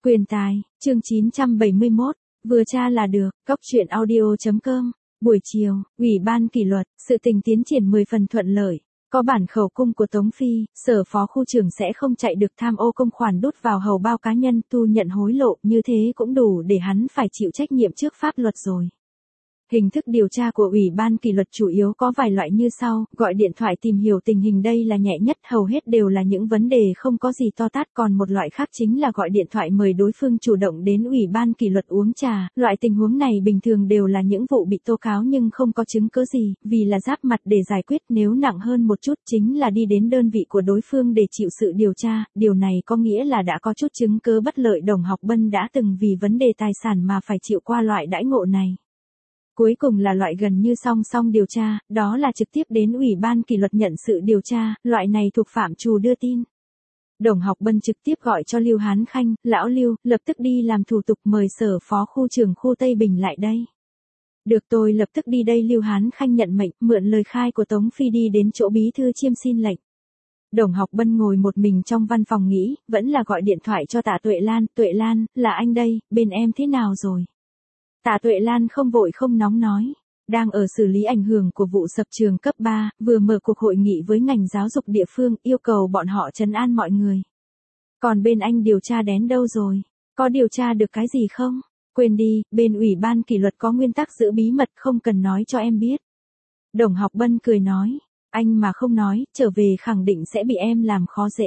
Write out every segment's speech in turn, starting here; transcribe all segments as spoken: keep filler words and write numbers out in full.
Quyền tài, chương chín trăm bảy mươi mốt, vừa tra là được, cóc truyện audio chấm com, buổi chiều, Ủy ban kỷ luật, sự tình tiến triển mười phần thuận lợi. Có bản khẩu cung của Tống Phi, sở phó khu trưởng sẽ không chạy được tham ô công khoản đút vào hầu bao cá nhân tu nhận hối lộ, như thế cũng đủ để hắn phải chịu trách nhiệm trước pháp luật rồi. Hình thức điều tra của Ủy ban kỷ luật chủ yếu có vài loại như sau, gọi điện thoại tìm hiểu tình hình đây là nhẹ nhất, hầu hết đều là những vấn đề không có gì to tát, còn một loại khác chính là gọi điện thoại mời đối phương chủ động đến Ủy ban kỷ luật uống trà, loại tình huống này bình thường đều là những vụ bị tố cáo nhưng không có chứng cứ gì, vì là giáp mặt để giải quyết, nếu nặng hơn một chút chính là đi đến đơn vị của đối phương để chịu sự điều tra, điều này có nghĩa là đã có chút chứng cứ bất lợi. Đồng Học Bân đã từng vì vấn đề tài sản mà phải chịu qua loại đãi ngộ này. Cuối cùng là loại gần như song song điều tra, đó là trực tiếp đến Ủy ban kỷ luật nhận sự điều tra, loại này thuộc phạm trù đưa tin. Đồng Học Bân trực tiếp gọi cho Lưu Hán Khanh, lão Lưu, lập tức đi làm thủ tục mời sở phó khu trưởng khu Tây Bình lại đây. Được, tôi lập tức đi đây. Lưu Hán Khanh nhận mệnh, mượn lời khai của Tống Phi đi đến chỗ bí thư Chiêm xin lệnh. Đồng Học Bân ngồi một mình trong văn phòng nghĩ, vẫn là gọi điện thoại cho Tạ Tuệ Lan. Tuệ Lan, là anh đây, bên em thế nào rồi? Tạ Tuệ Lan không vội không nóng nói, đang ở xử lý ảnh hưởng của vụ sập trường cấp ba, vừa mở cuộc hội nghị với ngành giáo dục địa phương, yêu cầu bọn họ trấn an mọi người. Còn bên anh điều tra đến đâu rồi? Có điều tra được cái gì không? Quên đi, bên Ủy ban kỷ luật có nguyên tắc giữ bí mật, không cần nói cho em biết. Đồng Học Bân cười nói, anh mà không nói, trở về khẳng định sẽ bị em làm khó dễ.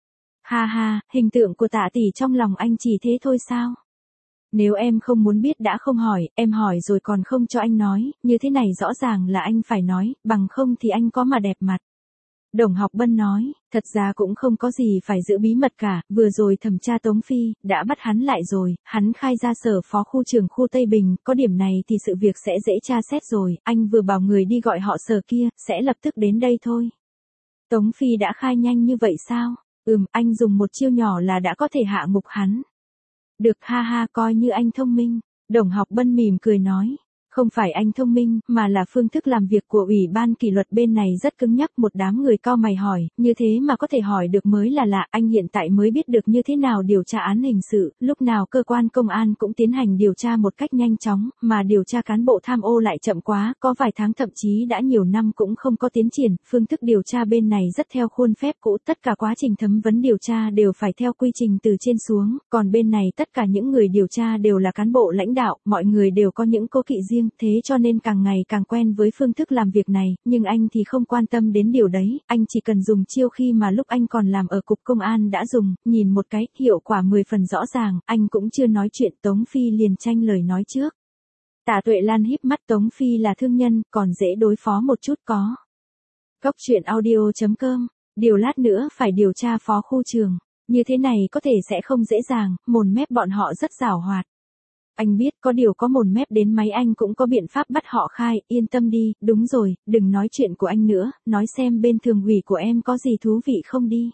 Ha ha, hình tượng của Tạ tỷ trong lòng anh chỉ thế thôi sao? Nếu em không muốn biết đã không hỏi, em hỏi rồi còn không cho anh nói, như thế này rõ ràng là anh phải nói, bằng không thì anh có mà đẹp mặt. Đồng Học Bân nói, thật ra cũng không có gì phải giữ bí mật cả, vừa rồi thẩm tra Tống Phi, đã bắt hắn lại rồi, hắn khai ra sở phó khu trưởng khu Tây Bình, có điểm này thì sự việc sẽ dễ tra xét rồi, anh vừa bảo người đi gọi họ sở kia, sẽ lập tức đến đây thôi. Tống Phi đã khai nhanh như vậy sao? Ừm, anh dùng một chiêu nhỏ là đã có thể hạ ngục hắn. Được, ha ha, coi như anh thông minh. Đồng Học Bân mỉm cười nói, không phải anh thông minh, mà là phương thức làm việc của Ủy ban kỷ luật bên này rất cứng nhắc. Một đám người cau mày hỏi, như thế mà có thể hỏi được mới là lạ, anh hiện tại mới biết được như thế nào điều tra án hình sự, lúc nào cơ quan công an cũng tiến hành điều tra một cách nhanh chóng, mà điều tra cán bộ tham ô lại chậm quá, có vài tháng thậm chí đã nhiều năm cũng không có tiến triển. Phương thức điều tra bên này rất theo khuôn phép cũ, tất cả quá trình thẩm vấn điều tra đều phải theo quy trình từ trên xuống, còn bên này tất cả những người điều tra đều là cán bộ lãnh đạo, mọi người đều có những cố kỵ riêng, thế cho nên càng ngày càng quen với phương thức làm việc này, nhưng anh thì không quan tâm đến điều đấy, anh chỉ cần dùng chiêu khi mà lúc anh còn làm ở cục công an đã dùng, nhìn một cái, hiệu quả mười phần rõ ràng, anh cũng chưa nói chuyện. Tống Phi liền tranh lời nói trước. Tạ Tuệ Lan híp mắt, Tống Phi là thương nhân, còn dễ đối phó một chút có. Cóc truyện audio chấm com, điều lát nữa phải điều tra phó khu trường, như thế này có thể sẽ không dễ dàng, mồn mép bọn họ rất giảo hoạt. Anh biết, có điều có mồn mép đến máy anh cũng có biện pháp bắt họ khai, yên tâm đi. Đúng rồi, đừng nói chuyện của anh nữa, nói xem bên thường ủy của em có gì thú vị không đi.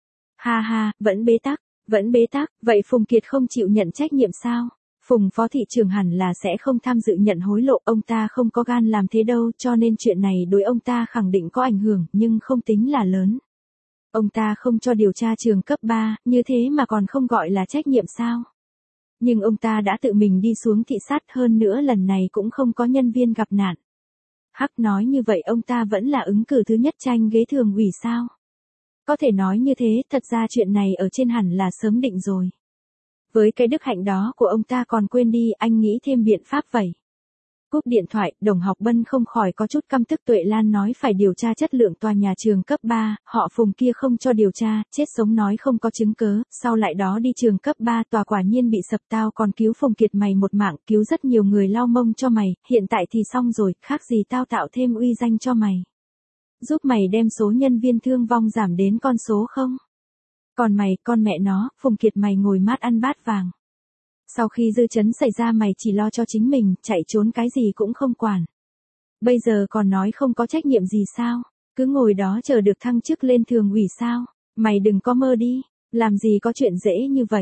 Ha ha, vẫn bế tắc, vẫn bế tắc, vậy Phùng Kiệt không chịu nhận trách nhiệm sao? Phùng phó thị trưởng hẳn là sẽ không tham dự nhận hối lộ, ông ta không có gan làm thế đâu, cho nên chuyện này đối ông ta khẳng định có ảnh hưởng, nhưng không tính là lớn. Ông ta không cho điều tra trường cấp ba, như thế mà còn không gọi là trách nhiệm sao? Nhưng ông ta đã tự mình đi xuống thị sát, hơn nữa lần này cũng không có nhân viên gặp nạn. Hắc, nói như vậy ông ta vẫn là ứng cử thứ nhất tranh ghế thường ủy sao? Có thể nói như thế, thật ra chuyện này ở trên hẳn là sớm định rồi. Với cái đức hạnh đó của ông ta còn quên đi, anh nghĩ thêm biện pháp vậy. Cúp điện thoại, Đồng Học Bân không khỏi có chút căm tức. Tuệ Lan nói phải điều tra chất lượng tòa nhà trường cấp ba, họ Phùng kia không cho điều tra, chết sống nói không có chứng cứ, sau lại đó đi trường cấp ba, tòa quả nhiên bị sập, tao còn cứu Phùng Kiệt mày một mạng, cứu rất nhiều người lau mông cho mày, hiện tại thì xong rồi, khác gì tao tạo thêm uy danh cho mày. Giúp mày đem số nhân viên thương vong giảm đến con số không? Còn mày, con mẹ nó, Phùng Kiệt mày ngồi mát ăn bát vàng. Sau khi dư chấn xảy ra mày chỉ lo cho chính mình, chạy trốn cái gì cũng không quản. Bây giờ còn nói không có trách nhiệm gì sao? Cứ ngồi đó chờ được thăng chức lên thường ủy sao? Mày đừng có mơ đi, làm gì có chuyện dễ như vậy.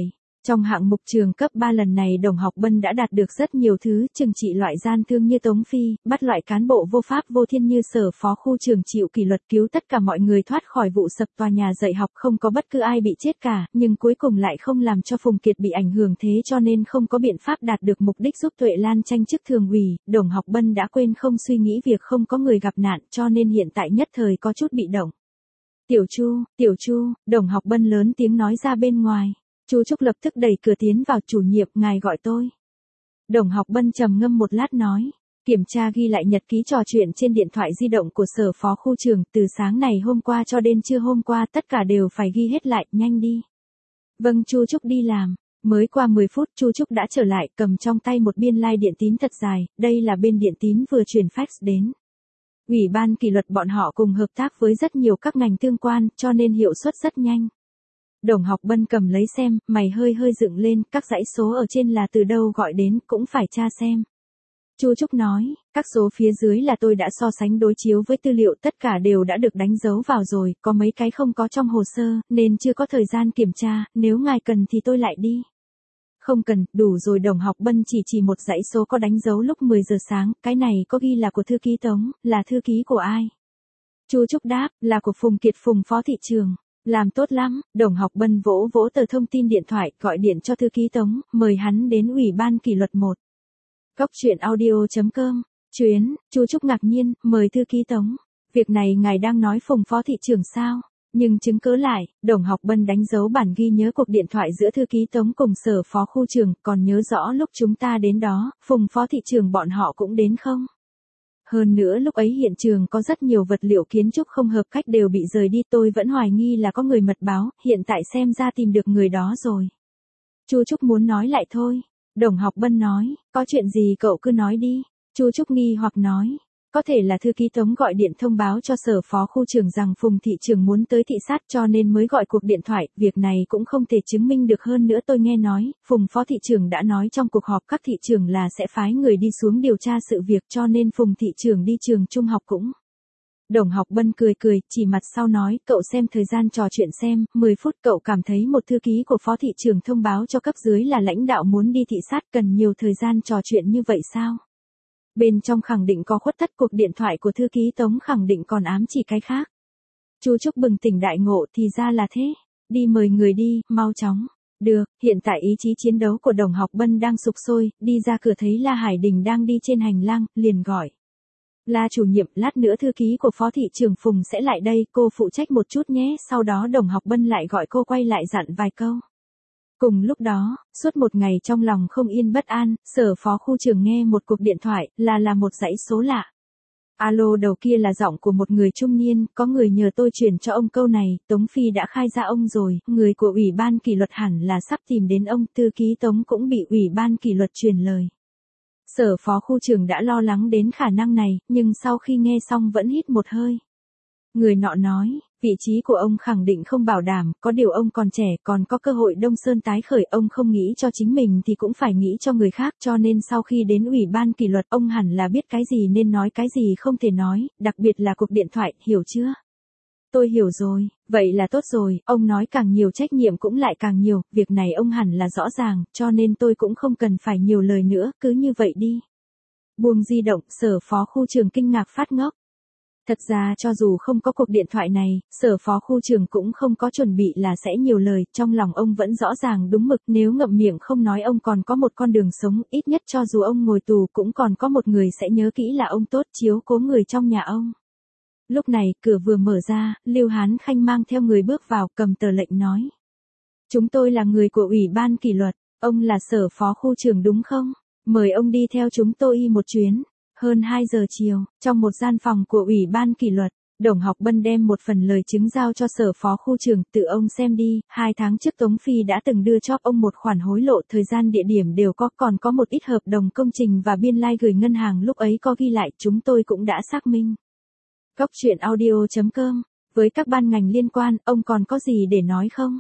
Trong hạng mục trường cấp ba lần này Đồng Học Bân đã đạt được rất nhiều thứ, trừng trị loại gian thương như Tống Phi, bắt loại cán bộ vô pháp vô thiên như Sở Phó Khu Trường chịu kỷ luật, cứu tất cả mọi người thoát khỏi vụ sập tòa nhà dạy học, không có bất cứ ai bị chết cả, nhưng cuối cùng lại không làm cho Phùng Kiệt bị ảnh hưởng, thế cho nên không có biện pháp đạt được mục đích giúp Tuệ Lan tranh chức thường ủy. Đồng Học Bân đã quên không suy nghĩ việc không có người gặp nạn, cho nên hiện tại nhất thời có chút bị động. Tiểu Chu, Tiểu Chu, Đồng Học Bân lớn tiếng nói ra bên ngoài. Chu Trúc lập tức đẩy cửa tiến vào. Chủ nhiệm, ngài gọi tôi. Đồng Học Bân trầm ngâm một lát nói. Kiểm tra ghi lại nhật ký trò chuyện trên điện thoại di động của Sở Phó Khu Trường, từ sáng này hôm qua cho đến trưa hôm qua tất cả đều phải ghi hết lại, nhanh đi. Vâng. Chu Trúc đi làm. Mới qua mười phút Chu Trúc đã trở lại, cầm trong tay một biên lai like điện tín thật dài, đây là bên điện tín vừa truyền fax đến. Ủy ban kỷ luật bọn họ cùng hợp tác với rất nhiều các ngành tương quan, cho nên hiệu suất rất nhanh. Đồng Học Bân cầm lấy xem, mày hơi hơi dựng lên, các dãy số ở trên là từ đâu gọi đến, cũng phải tra xem. Chu Trúc nói, các số phía dưới là tôi đã so sánh đối chiếu với tư liệu, tất cả đều đã được đánh dấu vào rồi, có mấy cái không có trong hồ sơ, nên chưa có thời gian kiểm tra, nếu ngài cần thì tôi lại đi. Không cần, đủ rồi. Đồng Học Bân chỉ chỉ một dãy số có đánh dấu lúc mười giờ sáng, cái này có ghi là của thư ký Tống, là thư ký của ai? Chu Trúc đáp, là của Phùng Kiệt, Phùng Phó Thị Trường. Làm tốt lắm. Đồng Học Bân vỗ vỗ tờ thông tin điện thoại, gọi điện cho thư ký Tống, mời hắn đến Ủy ban kỷ luật một. Góc truyện audio chấm com. Chuyến. Chu Trúc ngạc nhiên, mời thư ký Tống. Việc này ngài đang nói Phùng Phó Thị Trường sao? Nhưng chứng cớ lại. Đồng Học Bân đánh dấu bản ghi nhớ cuộc điện thoại giữa thư ký Tống cùng Sở Phó Khu Trường, còn nhớ rõ lúc chúng ta đến đó, Phùng Phó Thị Trường bọn họ cũng đến không? Hơn nữa lúc ấy hiện trường có rất nhiều vật liệu kiến trúc không hợp cách đều bị rời đi, tôi vẫn hoài nghi là có người mật báo, hiện tại xem ra tìm được người đó rồi. Chu Trúc muốn nói lại thôi. Đồng Học Bân nói, có chuyện gì cậu cứ nói đi. Chu Trúc nghi hoặc nói, có thể là thư ký Tống gọi điện thông báo cho Sở Phó Khu Trường rằng Phùng Thị Trường muốn tới thị sát cho nên mới gọi cuộc điện thoại, việc này cũng không thể chứng minh được, hơn nữa tôi nghe nói, Phùng Phó Thị Trường đã nói trong cuộc họp các thị trường là sẽ phái người đi xuống điều tra sự việc, cho nên Phùng Thị Trường đi trường trung học cũng. Đồng Học Bân cười cười, chỉ mặt sau nói, cậu xem thời gian trò chuyện xem, mười phút. Cậu cảm thấy một thư ký của Phó Thị Trường thông báo cho cấp dưới là lãnh đạo muốn đi thị sát cần nhiều thời gian trò chuyện như vậy sao? Bên trong khẳng định có khuất tất, cuộc điện thoại của thư ký Tống khẳng định còn ám chỉ cái khác. Chu Trúc bừng tỉnh đại ngộ, thì ra là thế. Đi mời người đi, mau chóng. Được. Hiện tại ý chí chiến đấu của Đồng Học Bân đang sục sôi, đi ra cửa thấy La Hải Đình đang đi trên hành lang, liền gọi. La chủ nhiệm, lát nữa thư ký của Phó Thị Trường Phùng sẽ lại đây, cô phụ trách một chút nhé. Sau đó Đồng Học Bân lại gọi cô quay lại dặn vài câu. Cùng lúc đó, suốt một ngày trong lòng không yên bất an, Sở Phó Khu Trường nghe một cuộc điện thoại, là là một dãy số lạ. Alo, đầu kia là giọng của một người trung niên, có người nhờ tôi chuyển cho ông câu này, Tống Phi đã khai ra ông rồi, người của Ủy ban kỷ luật hẳn là sắp tìm đến ông, thư ký Tống cũng bị Ủy ban kỷ luật truyền lời. Sở Phó Khu Trường đã lo lắng đến khả năng này, nhưng sau khi nghe xong vẫn hít một hơi. Người nọ nói, vị trí của ông khẳng định không bảo đảm, có điều ông còn trẻ, còn có cơ hội Đông Sơn tái khởi, ông không nghĩ cho chính mình thì cũng phải nghĩ cho người khác, cho nên sau khi đến Ủy ban kỷ luật, ông hẳn là biết cái gì nên nói, cái gì không thể nói, đặc biệt là cuộc điện thoại, hiểu chưa? Tôi hiểu rồi, vậy là tốt rồi, ông nói càng nhiều trách nhiệm cũng lại càng nhiều, việc này ông hẳn là rõ ràng, cho nên tôi cũng không cần phải nhiều lời nữa, cứ như vậy đi. Buông di động, Sở Phó Khu Trường kinh ngạc phát ngốc. Thật ra cho dù không có cuộc điện thoại này, Sở Phó Khu Trường cũng không có chuẩn bị là sẽ nhiều lời, trong lòng ông vẫn rõ ràng đúng mực, nếu ngậm miệng không nói ông còn có một con đường sống, ít nhất cho dù ông ngồi tù cũng còn có một người sẽ nhớ kỹ là ông tốt chiếu cố người trong nhà ông. Lúc này, cửa vừa mở ra, Lưu Hán Khanh mang theo người bước vào, cầm tờ lệnh nói. Chúng tôi là người của Ủy ban kỷ luật, ông là Sở Phó Khu Trường đúng không? Mời ông đi theo chúng tôi y một chuyến. Hơn hai giờ chiều, trong một gian phòng của Ủy ban kỷ luật, Đồng Học Bân đem một phần lời chứng giao cho Sở Phó Khu Trường, tự ông xem đi, hai tháng trước Tống Phi đã từng đưa cho ông một khoản hối lộ, thời gian địa điểm đều có, còn có một ít hợp đồng công trình và biên lai gửi ngân hàng lúc ấy có ghi lại, chúng tôi cũng đã xác minh. Góc truyện audio chấm com, với các ban ngành liên quan, ông còn có gì để nói không?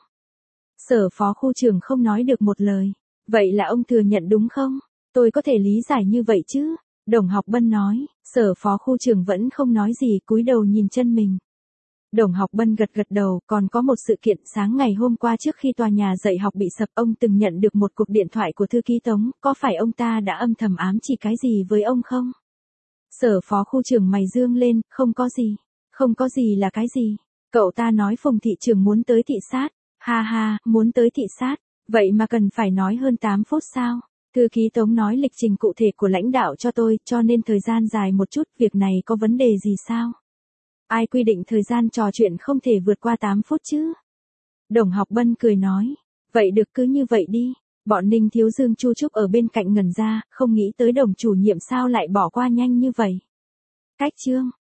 Sở Phó Khu Trường không nói được một lời. Vậy là ông thừa nhận đúng không? Tôi có thể lý giải như vậy chứ? Đồng Học Bân nói, Sở Phó Khu Trường vẫn không nói gì, cúi đầu nhìn chân mình. Đồng Học Bân gật gật đầu, còn có một sự kiện sáng ngày hôm qua trước khi tòa nhà dạy học bị sập ông từng nhận được một cuộc điện thoại của thư ký Tống, có phải ông ta đã âm thầm ám chỉ cái gì với ông không? Sở phó khu trưởng mày dương lên, không có gì. Không có gì là cái gì? Cậu ta nói Phùng thị trưởng muốn tới thị sát. Ha ha, muốn tới thị sát. Vậy mà cần phải nói hơn tám phút sao? Thư ký Tống nói lịch trình cụ thể của lãnh đạo cho tôi, cho nên thời gian dài một chút, việc này có vấn đề gì sao? Ai quy định thời gian trò chuyện không thể vượt qua tám phút chứ? Đồng Học Bân cười nói. Vậy được cứ như vậy đi. Bọn Ninh Thiếu Dương Chu Trúc ở bên cạnh ngẩn ra, không nghĩ tới đồng chủ nhiệm sao lại bỏ qua nhanh như vậy. Cách chương.